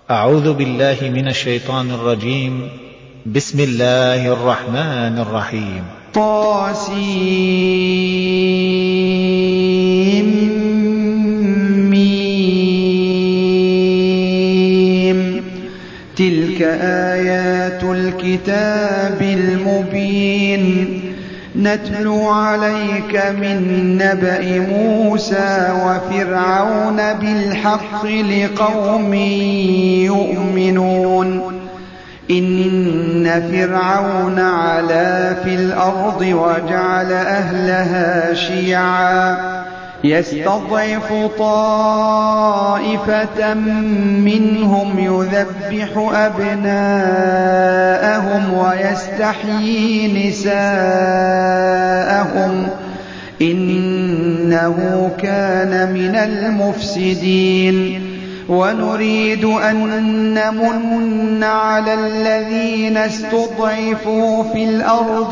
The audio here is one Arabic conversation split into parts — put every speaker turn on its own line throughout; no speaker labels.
أعوذ بالله من الشيطان الرجيم. بسم الله الرحمن الرحيم.
طاسيم. تلك آيات الكتاب المبين نتلو عليك من نبأ موسى وفرعون بالحق لقوم يؤمنون. إن فرعون علا في الأرض وجعل أهلها شيعا يستضعف طائفة منهم يذبح أبناءهم ويستحيي نساءهم إنه كان من المفسدين. ونريد أن نمن على الذين استضعفوا في الأرض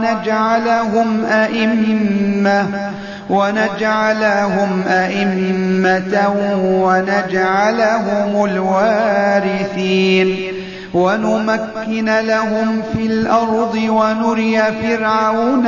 ونجعلهم أئمة ونجعلهم الوارثين ونمكن لهم في الأرض ونري فرعون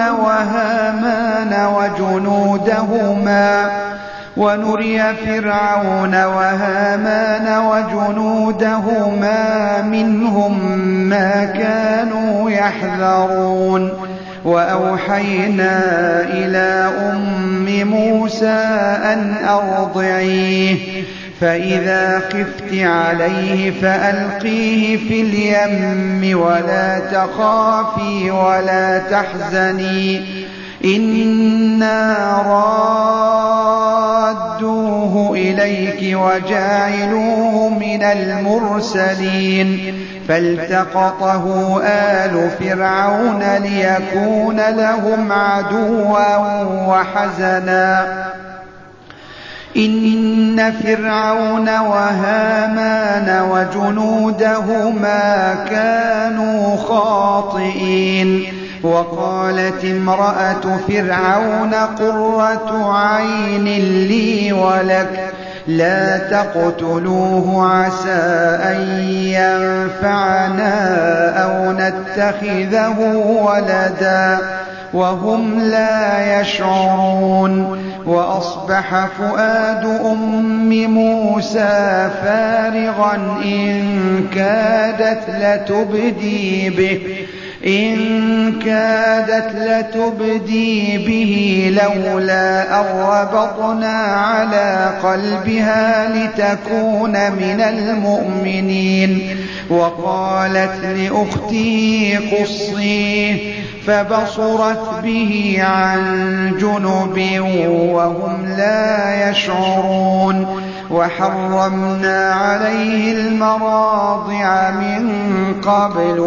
وهامان وجنودهما منهم ما كانوا يحذرون. وأوحينا إلى أم موسى أن أرضعيه فإذا خفت عليه فألقيه في اليم ولا تخافي ولا تحزني إنا رادوه إليك وجاعلوه من المرسلين. فالتقطه آل فرعون ليكون لهم عدوا وحزنا إن فرعون وهامان وجنودهما كانوا خاطئين. وقالت امرأة فرعون قرة عين لي ولك لا تقتلوه عسى أن ينفعنا أو نتخذه ولدا وهم لا يشعرون. وأصبح فؤاد أم موسى فارغا إن كادت لتبدي به لولا أن ربطنا على قلبها لتكون من المؤمنين. وقالت لأخته قصيه فبصرت به عن جنب وهم لا يشعرون. وحرمنا عليه المراضع من قبل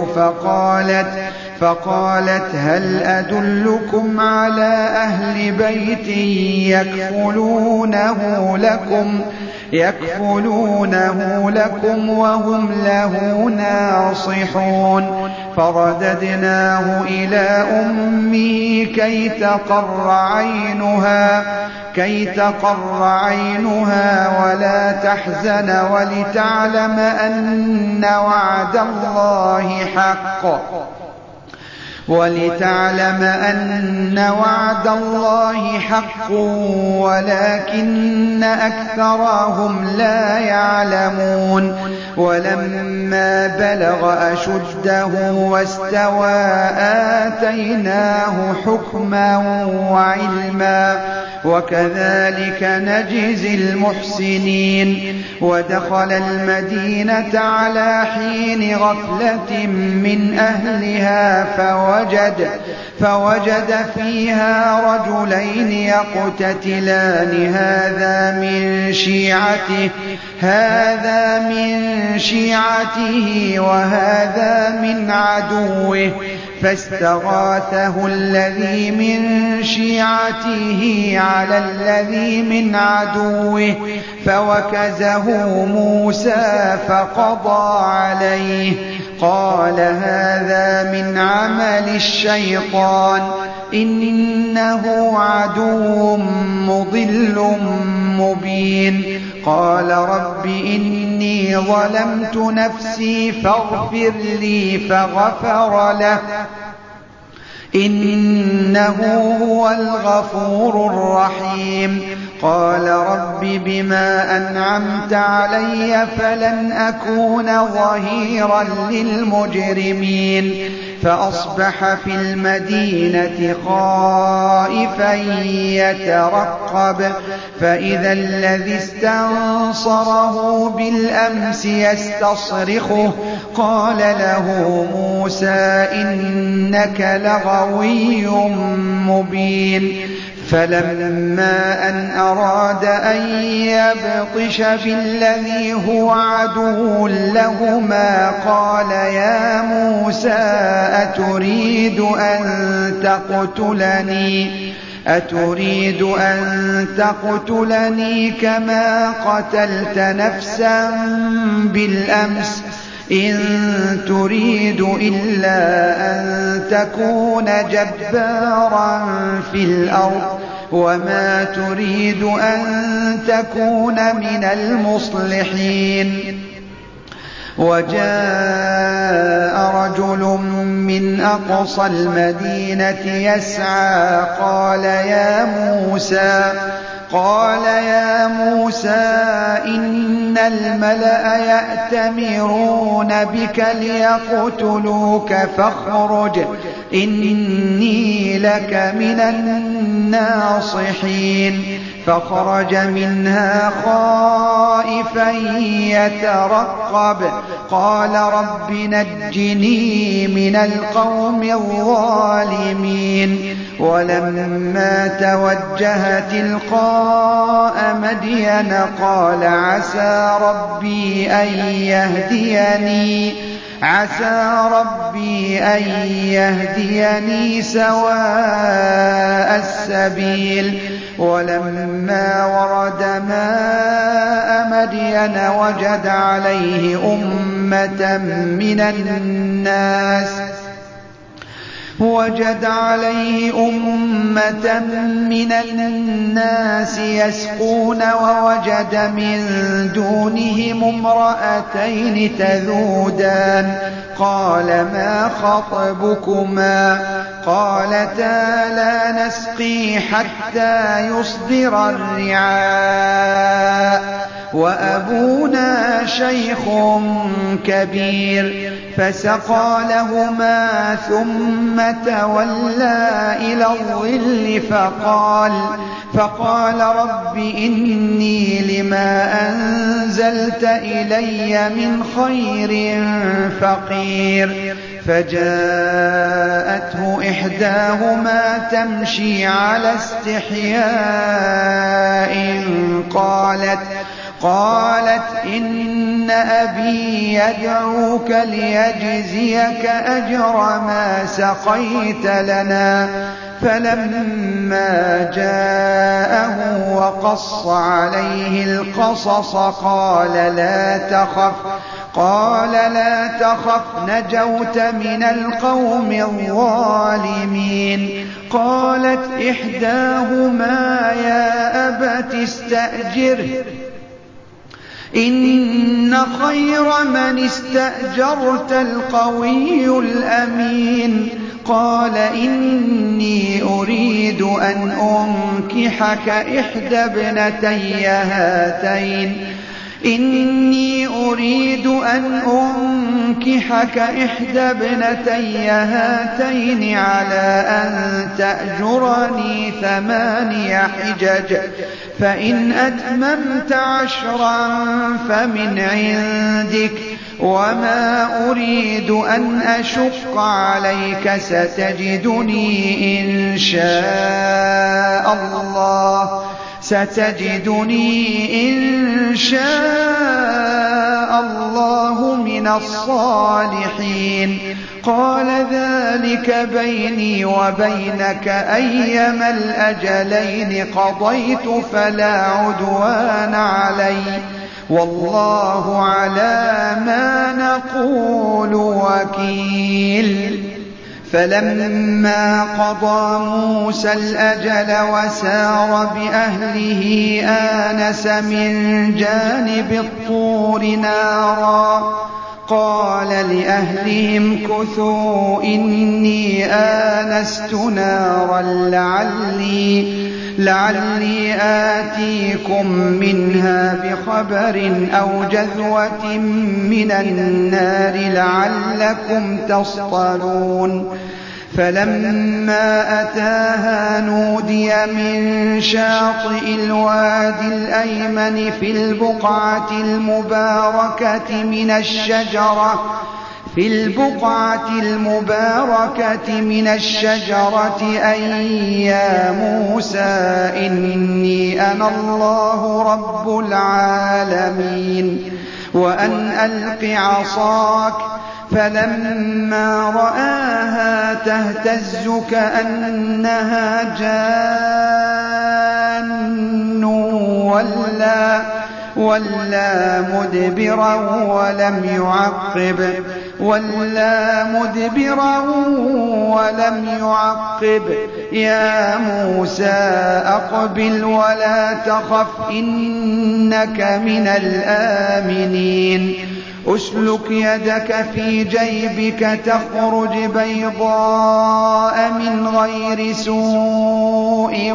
فقالت هل أدلكم على أهل بيت يكفلونه لكم وهم له ناصحون. فرددناه إلى أمه كي تقر عينها ولا تحزن ولتعلم أن وعد الله حق ولكن أكثرهم لا يعلمون. ولما بلغ أشده واستوى آتيناه حكما وعلما وكذلك نجزي المحسنين. ودخل المدينة على حين غفلة من أهلها فوجد فيها رجلين يقتتلان هذا من شيعته وهذا من عدوه فاستغاثه الذي من شيعته على الذي من عدوه فوكزه موسى فقضى عليه. قال هذا من عمل الشيطان إنه عدو مضل مبين. قال رب إني ظلمت نفسي فاغفر لي فغفر له إنه هو الغفور الرحيم قال رب بما أنعمت علي فلن أكون ظهيرا للمجرمين فأصبح في المدينة خائفا يترقب فإذا الذي استنصره بالأمس يستصرخه قال له موسى إنك لغوي مبين فلما أن أراد أن يبطش بالذي هو عدو لهما قال يا موسى أتريد أن تقتلني كما قتلت نفسا بالأمس إن تريد إلا أن تكون جبارا في الأرض وما تريد أن تكون من المصلحين وجاء رجل من أقصى المدينة يسعى قال يا موسى إن الملأ يأتمرون بك ليقتلوك فاخرج إني لك من الناصحين فخرج منها خائفا يترقب قال رب نجني من القوم الظالمين ولما توجه تلقاء مدين قال عسى ربي أن يهديني سواء السبيل ولما ورد ماء مدين وجد عليه أمة من الناس يسقون ووجد من دونهم امرأتين تذودان قال ما خطبكما قالتا لا نسقي حتى يصدر الرعاء وأبونا شيخ كبير فسقى لهما ثم تولى إلى الظل فقال رب إني لما أنزلت إلي من خير فقير فجاءته إحداهما تمشي على استحياء قالت إن أبي يدعوك ليجزيك أجر ما سقيت لنا فلما جاءه وقص عليه القصص قال لا تخف نجوت من القوم الظالمين قالت إحداهما يا أبت استأجره إن خير من استأجرت القوي الأمين قال إني أريد أن أنكحك إحدى ابنتي هاتين على أن تأجرني 8 حجج فإن أتممت 10 فمن عندك وما أريد أن أشق عليك ستجدني إن شاء الله من الصالحين قال ذلك بيني وبينك أيما الأجلين قضيت فلا عدوان علي والله على ما نقول وكيل فلما قضى موسى الأجل وسار بأهله آنس من جانب الطور نارا قال لأهلهم كثوا إني آنست نارا لعلي آتيكم منها بخبر أو جذوة من النار لعلكم تصطلون فلما أتاها نودي من شاطئ الوادي الأيمن في البقعة المباركة من الشجرة أي يا موسى إني أنا الله رب العالمين وأن ألق عصاك فلما رآها تهتز كأنها جان ولا مدبرا ولم يعقب يا موسى أقبل ولا تخف إنك من الآمنين أسلك يدك في جيبك تخرج بيضاء من غير سوء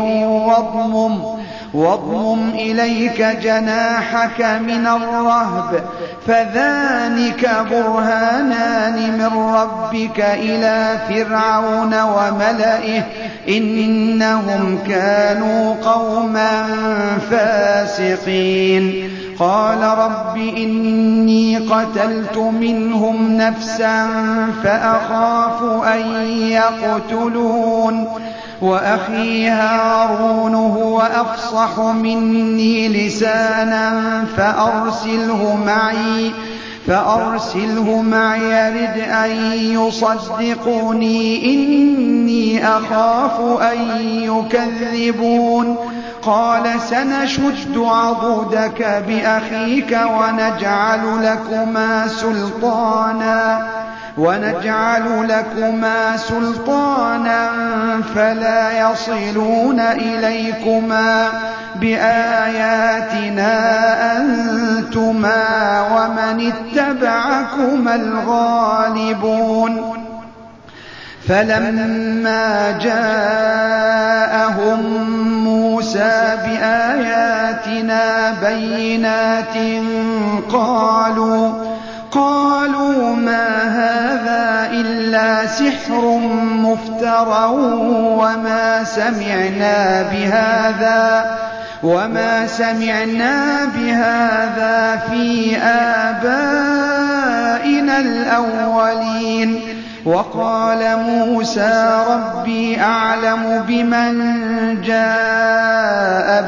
واضمم إليك جناحك من الرهب فذلك برهانان من ربك إلى فرعون وملئه إنهم كانوا قوما فاسقين قال رب إني قتلت منهم نفسا فأخاف أن يقتلون وأخي هارون هو أفصح مني لسانا فأرسله معي يرد أن يصدقوني إني أخاف أن يكذبون قال سنشد عضدك بأخيك ونجعل لكما سلطانا فلا يصلون إليكما بآياتنا أنتما ومن اتبعكما الغالبون فلما جاءهم موسى بآياتنا بينات قالوا ما هذا إلا سحر مفترى وما سمعنا بهذا في آبائنا الأولين وقال موسى ربي أعلم بمن جاء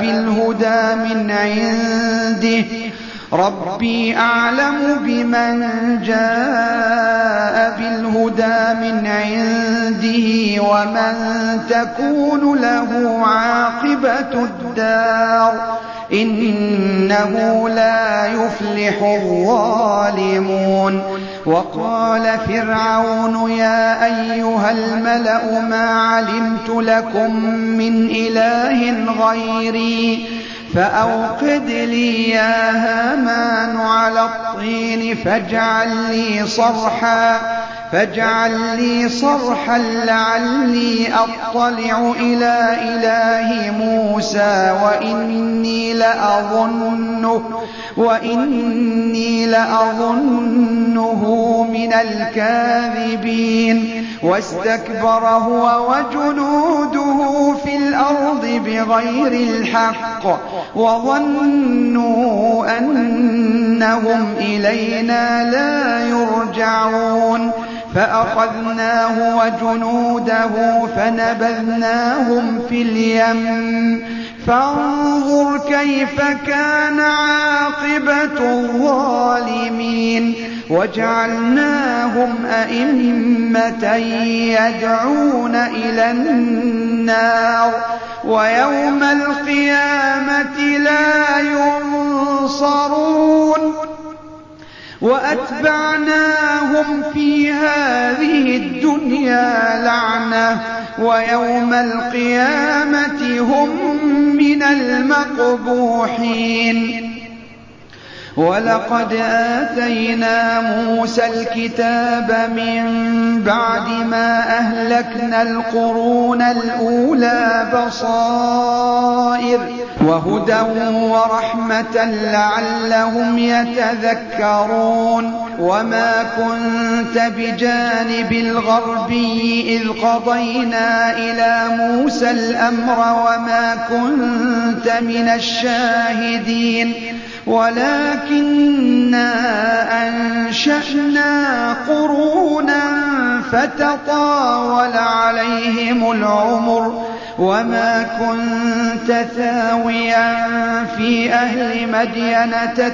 بالهدى من عنده ومن تكون له عاقبة الدار إنه لا يفلح الظالمون وقال فرعون يا أيها الملأ ما علمت لكم من إله غيري فأوقد لي يا هامان على الطين فاجعل لي صرحا لعلي أطلع إلى إله موسى وإني لأظنه من الكاذبين واستكبر هو وجنوده في الأرض بغير الحق وظنوا أنهم إلينا لا يرجعون فأخذناه وجنوده فنبذناهم في اليم فانظر كيف كان عاقبة الظالمين وجعلناهم أئمة يدعون إلى النار ويوم القيامة لا ينصرون وأتبعناهم في هذه الدنيا لعنة ويوم القيامة هم من المقبوحين. ولقد آتينا موسى الكتاب من بعد ما أهلكنا القرون الأولى بصائر وهدى ورحمة لعلهم يتذكرون. وما كنت بجانب الغربي إذ قضينا إلى موسى الأمر وما كنت من الشاهدين ولكننا أنشأنا قرونا فتطاول عليهم العمر وما كنت ثاويا في أهل مدين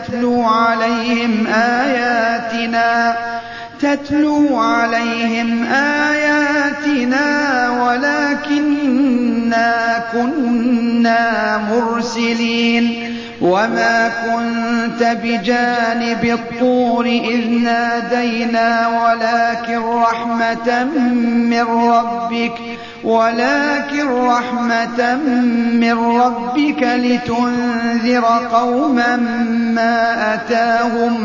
تتلو عليهم آياتنا ولكننا كنا مرسلين. وما كنت بجانب الطور إذ نادينا ولكن رحمة من ربك لتنذر قوما ما أتاهم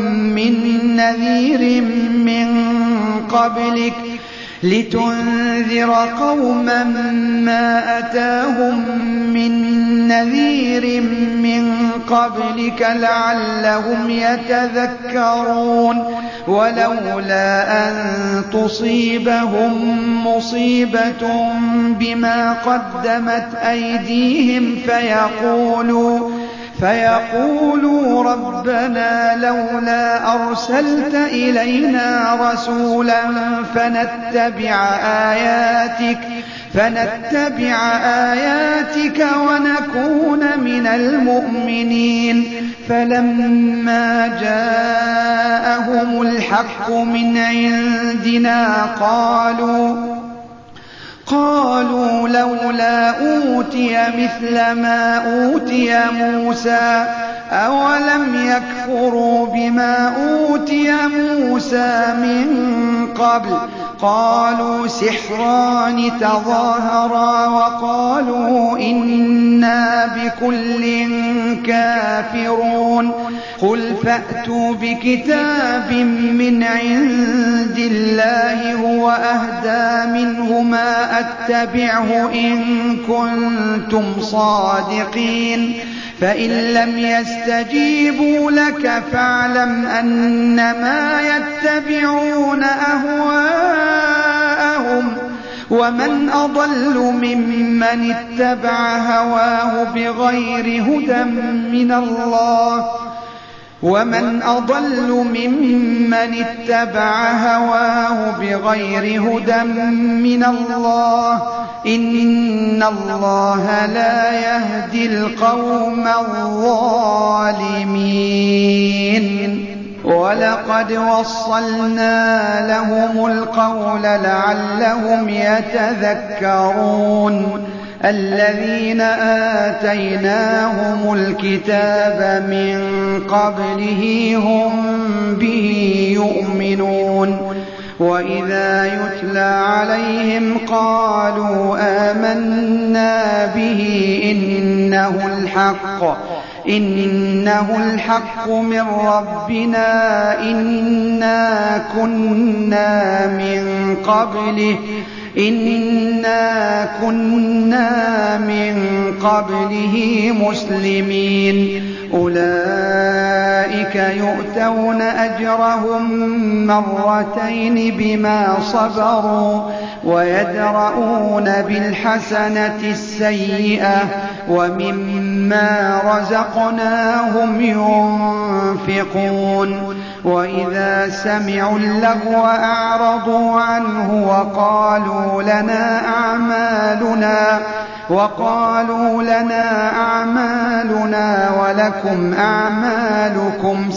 من نذير من قبلك لعلهم يتذكرون. ولولا أن تصيبهم مصيبة بما قدمت أيديهم فيقولوا ربنا لولا أرسلت إلينا رسولا فنتبع آياتك ونكون من المؤمنين. فلما جاءهم الحق من عندنا قالوا لولا أوتي مثل ما أوتي موسى أولم يكفروا بما أوتي موسى من قبل. قالوا سحران تظاهرا وقالوا إنا بكل كافرون. قل فأتوا بكتاب من عند الله هو أهدى منه ما أتبعه إن كنتم صادقين. فإن لم يستجيبوا لك فاعلم أنما يتبعون أهواءهم ومن أضل ممن اتبع هواه بغير هدى من الله إن الله لا يهدي القوم الظالمين. ولقد وصلنا لهم القول لعلهم يتذكرون. الذين آتيناهم الكتاب من قبله هم به يؤمنون. وإذا يتلى عليهم قالوا آمنا به إنه الحق من ربنا إنا كنا من قبله مسلمين. أولئك يؤتون أجرهم مرتين بما صبروا ويدرؤون بالحسنة السيئة ومما رزقناهم ينفقون. وإذا سمعوا اللغو أعرضوا عنه وقالوا لنا أعمالنا ولكم أعمالكم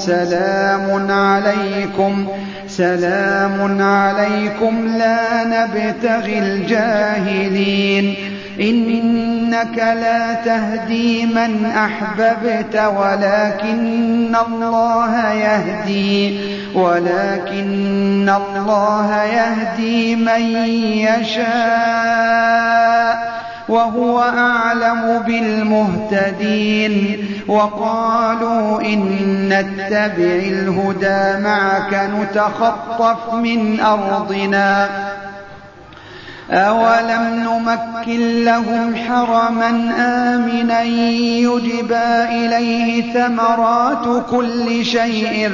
سلام عليكم لا نبتغي الجاهلين. إنك لا تهدي من أحببت ولكن الله يهدي ولكن الله يهدي من يشاء وهو أعلم بالمهتدين. وقالوا إن نتبع الهدى معك نتخطف من أرضنا أولم نمكن لهم حرما آمنا يجبى إليه ثمرات كل شيء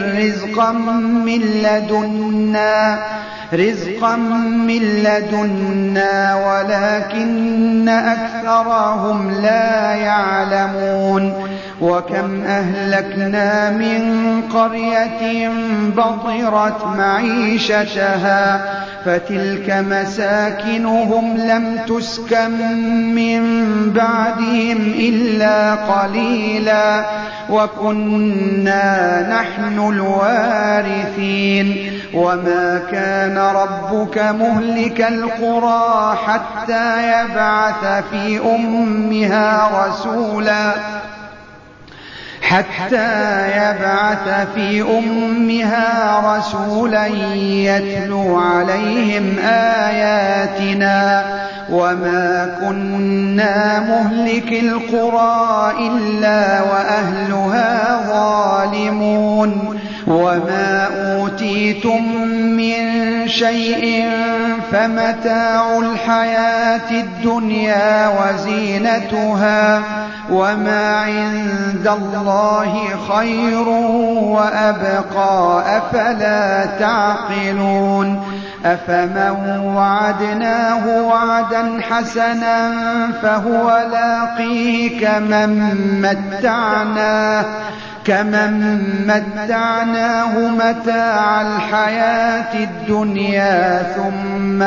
رزقا من لدنا ولكن أكثرهم لا يعلمون. وكم أهلكنا من قرية بطرت معيشتها فتلك مساكنهم لم تسكن من بعدهم إلا قليلا وكنا نحن الوارثين. وما كان ربك مهلك القرى حتى يبعث في أمها رسولا يتلو عليهم آياتنا وما كنا مهلك القرى إلا وأهلها ظالمون. وما أوتيتم من شيء فمتاع الحياة الدنيا وزينتها وما عند الله خير وأبقى أفلا تعقلون. أفمن وعدناه وعدا حسنا فهو لاقيه كمن متعناه متاع الحياة الدنيا ثم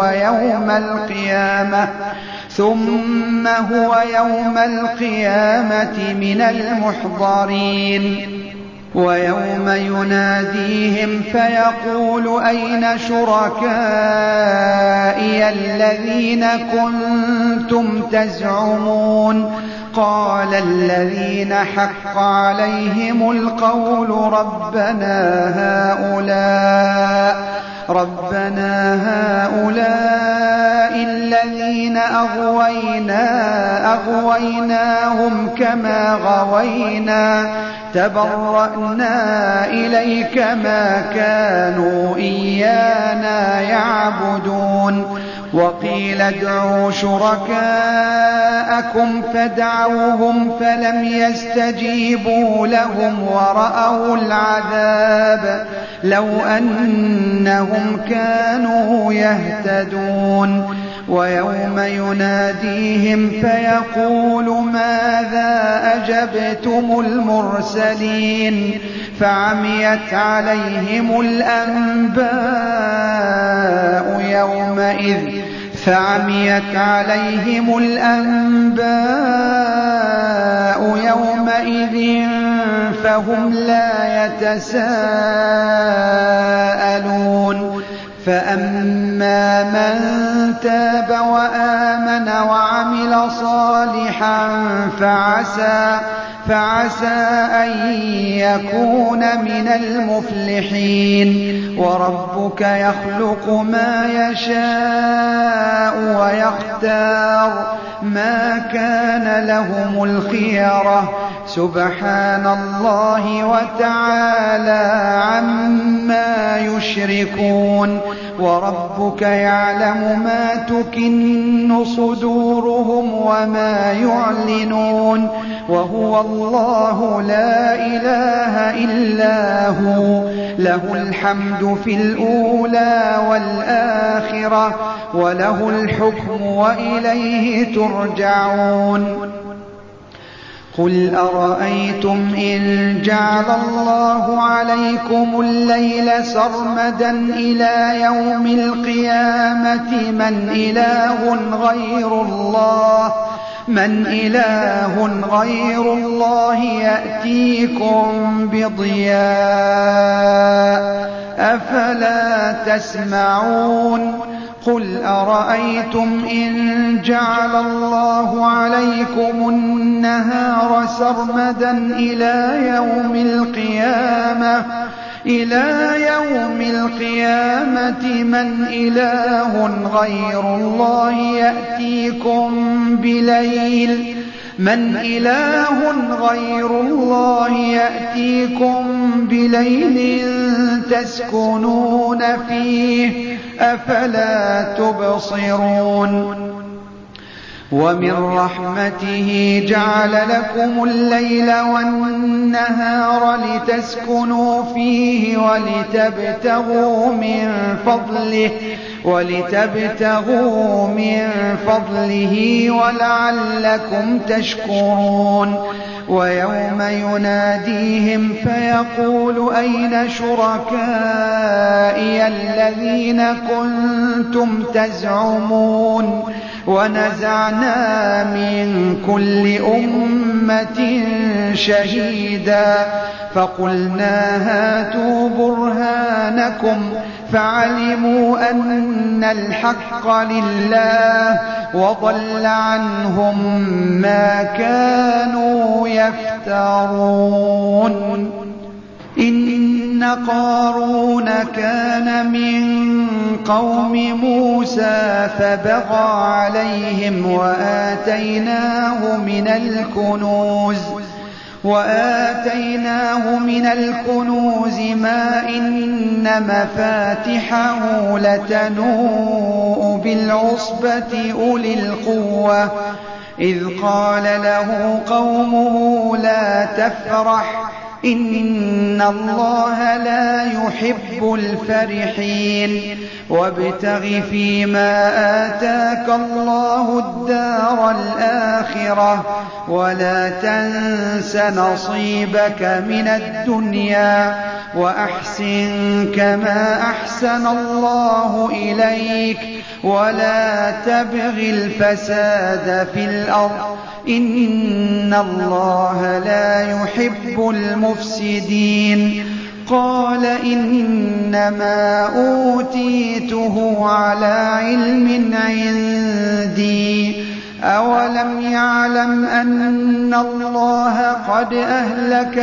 هو يوم القيامة من المحضرين. ويوم يناديهم فيقول أين شركائي الذين كنتم تزعمون قال الذين حق عليهم القول ربنا هؤلاء الذين أغويناهم كما غوينا تبرأنا إليك ما كانوا إيانا يعبدون. وقيل ادعوا شركاءكم فدعوهم فلم يستجيبوا لهم ورأوا العذاب لو أنهم كانوا يهتدون. ويوم يناديهم فيقول ماذا أجبتم المرسلين فعميت عليهم الأنباء يومئذ فهم لا يتساءلون. فأما من تاب وآمن وعمل صالحا فعسى أن يكون من المفلحين. وربك يخلق ما يشاء ويختار ما كان لهم الخيرة سبحان الله وتعالى عما يشركون. وربك يعلم ما تكن صدورهم وما يعلنون وهو الله لا إله إلا هو له الحمد في الأولى والآخرة وله الحكم وإليه ترجعون. قل أرأيتم إن جعل الله عليكم الليل سرمدا إلى يوم القيامة من إله غير الله يأتيكم بضياء أفلا تسمعون. قل أرأيتم إن جعل الله عليكم النهار سرمدا إلى إلى يوم القيامة من إله غير الله يأتيكم بليل تسكنون فيه أفلا تبصرون ومن رحمته جعل لكم الليل والنهار لتسكنوا فيه ولتبتغوا من فضله ولعلكم تشكرون ويوم يناديهم فيقول أين شركائي الذين كنتم تزعمون ونزعنا من كل أمة شهيدا فقلنا هاتوا برهانكم فعلموا أن الحق لله وضل عنهم ما كانوا يفترون إن قارون كان من قوم موسى فبغى عليهم وآتيناه من الكنوز ما إن مفاتحه لتنوء بالعصبة أولي القوة إذ قال له قومه لا تفرح إن الله لا يحب الفرحين وابتغ فيما آتاك الله الدار الآخرة ولا تنس نصيبك من الدنيا وأحسن كما أحسن الله إليك ولا تبغ الفساد في الأرض إن الله لا يحب المفسدين قال إنما أوتيته على علم عندي أولم يعلم أن الله قد أهلك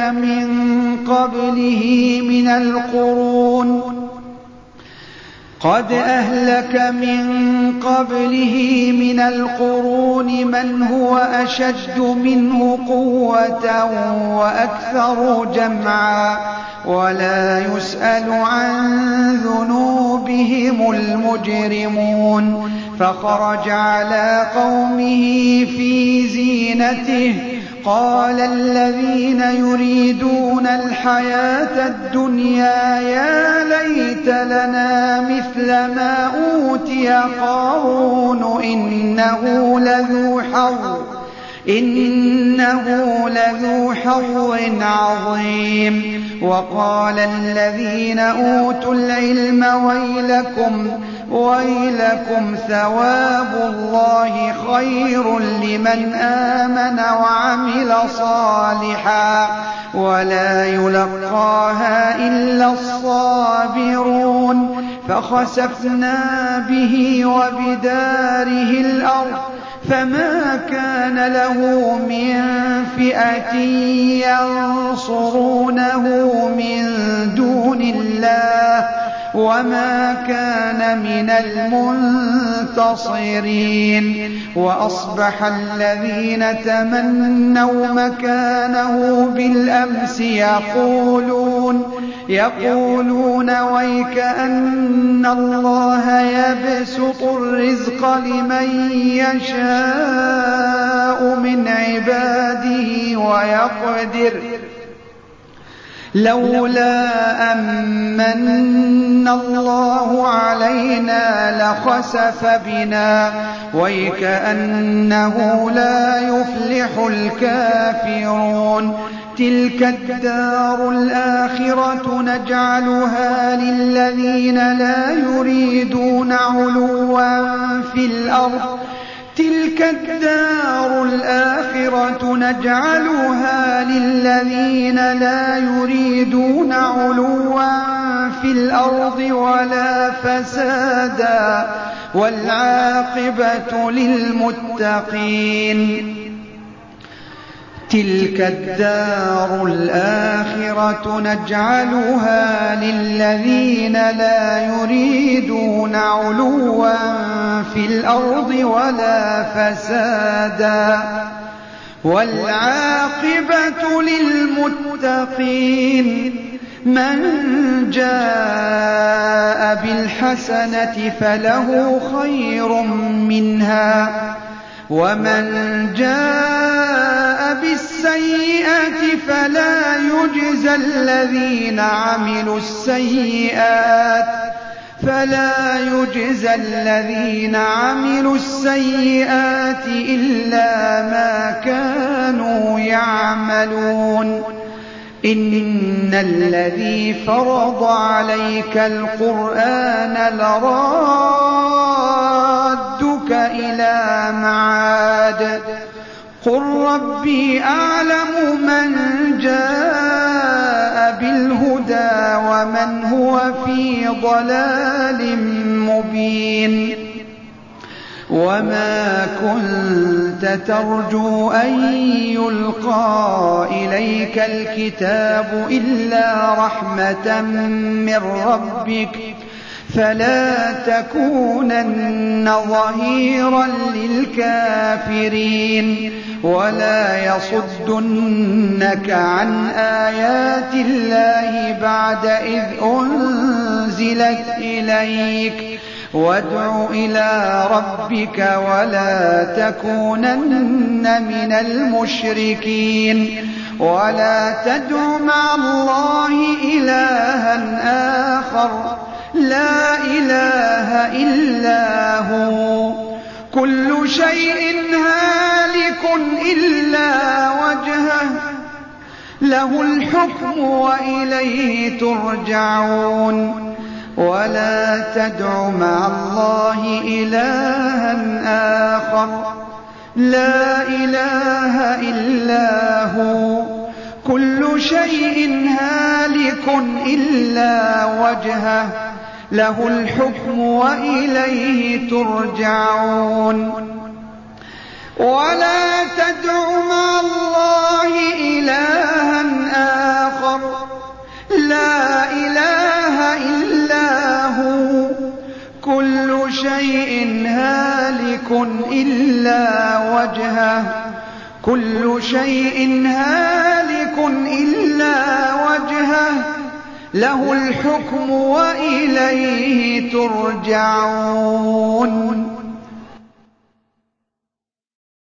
من قبله من القرون من هو أشد منه قوة وأكثر جمعا ولا يسأل عن ذنوبهم المجرمون فخرج على قومه في زينته قال الذين يريدون الحياة الدنيا يا ليت لنا مثل ما أوتي قارون إنه لذو حظ عظيم وقال الذين أوتوا العلم ويلكم ثواب الله خير لمن آمن وعمل صالحا ولا يلقاها إلا الصابرون فخسفنا به وبداره الأرض فما كان له من فئة ينصرونه من دون الله وما كان من المنتصرين وأصبح الذين تمنوا مكانه بالأمس يقولون ويك أن الله يبسط الرزق لمن يشاء من عباده ويقدر لولا أمن الله علينا لخسف بنا ويكأنه لا يفلح الكافرون تلك الدار الآخرة نجعلها للذين لا يريدون علوا في الأرض ولا فسادا والعاقبة للمتقين تِلْكَ الدَّارُ الْآخِرَةُ نَجْعَلُهَا لِلَّذِينَ لَا يُرِيدُونَ عُلُوًّا فِي الْأَرْضِ وَلَا فَسَادًا وَالْعَاقِبَةُ لِلْمُتَّقِينَ مَنْ جَاءَ بِالْحَسَنَةِ فَلَهُ خَيْرٌ مِنْهَا وَمَنْ جَاءَ بِالسَّيِّئَةِ فَلَا يُجْزَى الَّذِينَ عَمِلُوا السَّيِّئَاتِ إِلَّا مَا كَانُوا يَعْمَلُونَ إِنَّ الَّذِي فَرَضَ عَلَيْكَ الْقُرْآنَ لَرَادُّكَ إِلَىٰ مَعَادٍ قُل رَّبِّي أَعْلَمُ مَن جَاءَ بِالْهُدَىٰ وَمَنْ هُوَ فِي ضَلَالٍ مُّبِينٍ وَمَا كُنتَ تَرْجُو أَن يُلْقَىٰ إِلَيْكَ الْكِتَابُ إِلَّا رَحْمَةً مِّن رَّبِّكَ فَلَا تَكُونَنَّ ظَهِيرًا لِّلْكَافِرِينَ وَلَا يَصُدُّنَّكَ عَنْ آيَاتِ اللَّهِ بَعْدَ إِذْ أُنزِلَتْ إِلَيْكَ وَادْعُ إِلَىٰ رَبِّكَ وَلَا تَكُونَنَّ مِنَ الْمُشْرِكِينَ وَلَا تَدْعُ مَعَ اللَّهِ إِلَٰهًا آخَرَ لَا إِلَٰهَ إِلَّا هُوَ كُلُّ شَيْءٍ هَالِكٌ إِلَّا وَجْهَهُ لَهُ الْحُكْمُ وَإِلَيْهِ تُرْجَعُونَ وَلَا تَدْعُ مَعَ اللَّهِ إِلَٰهًا آخَرَ لَا إِلَٰهَ إِلَّا هُوَ كُلُّ شَيْءٍ هَالِكٌ إِلَّا وَجْهَهُ لَهُ الْحُكْمُ وَإِلَيْهِ تُرْجَعُونَ وَلَا تَدْعُ مَعَ اللَّهِ إِلَٰهًا آخَرَ لَا إِلَٰهَ إِلَّا هُوَ كُلُّ شَيْءٍ هَالِكٌ إِلَّا وَجْهَهُ كُلُّ شَيْءٍ هَالِكٌ إِلَّا وَجْهَهُ لَهُ الْحُكْمُ وَإِلَيْهِ تُرْجَعُونَ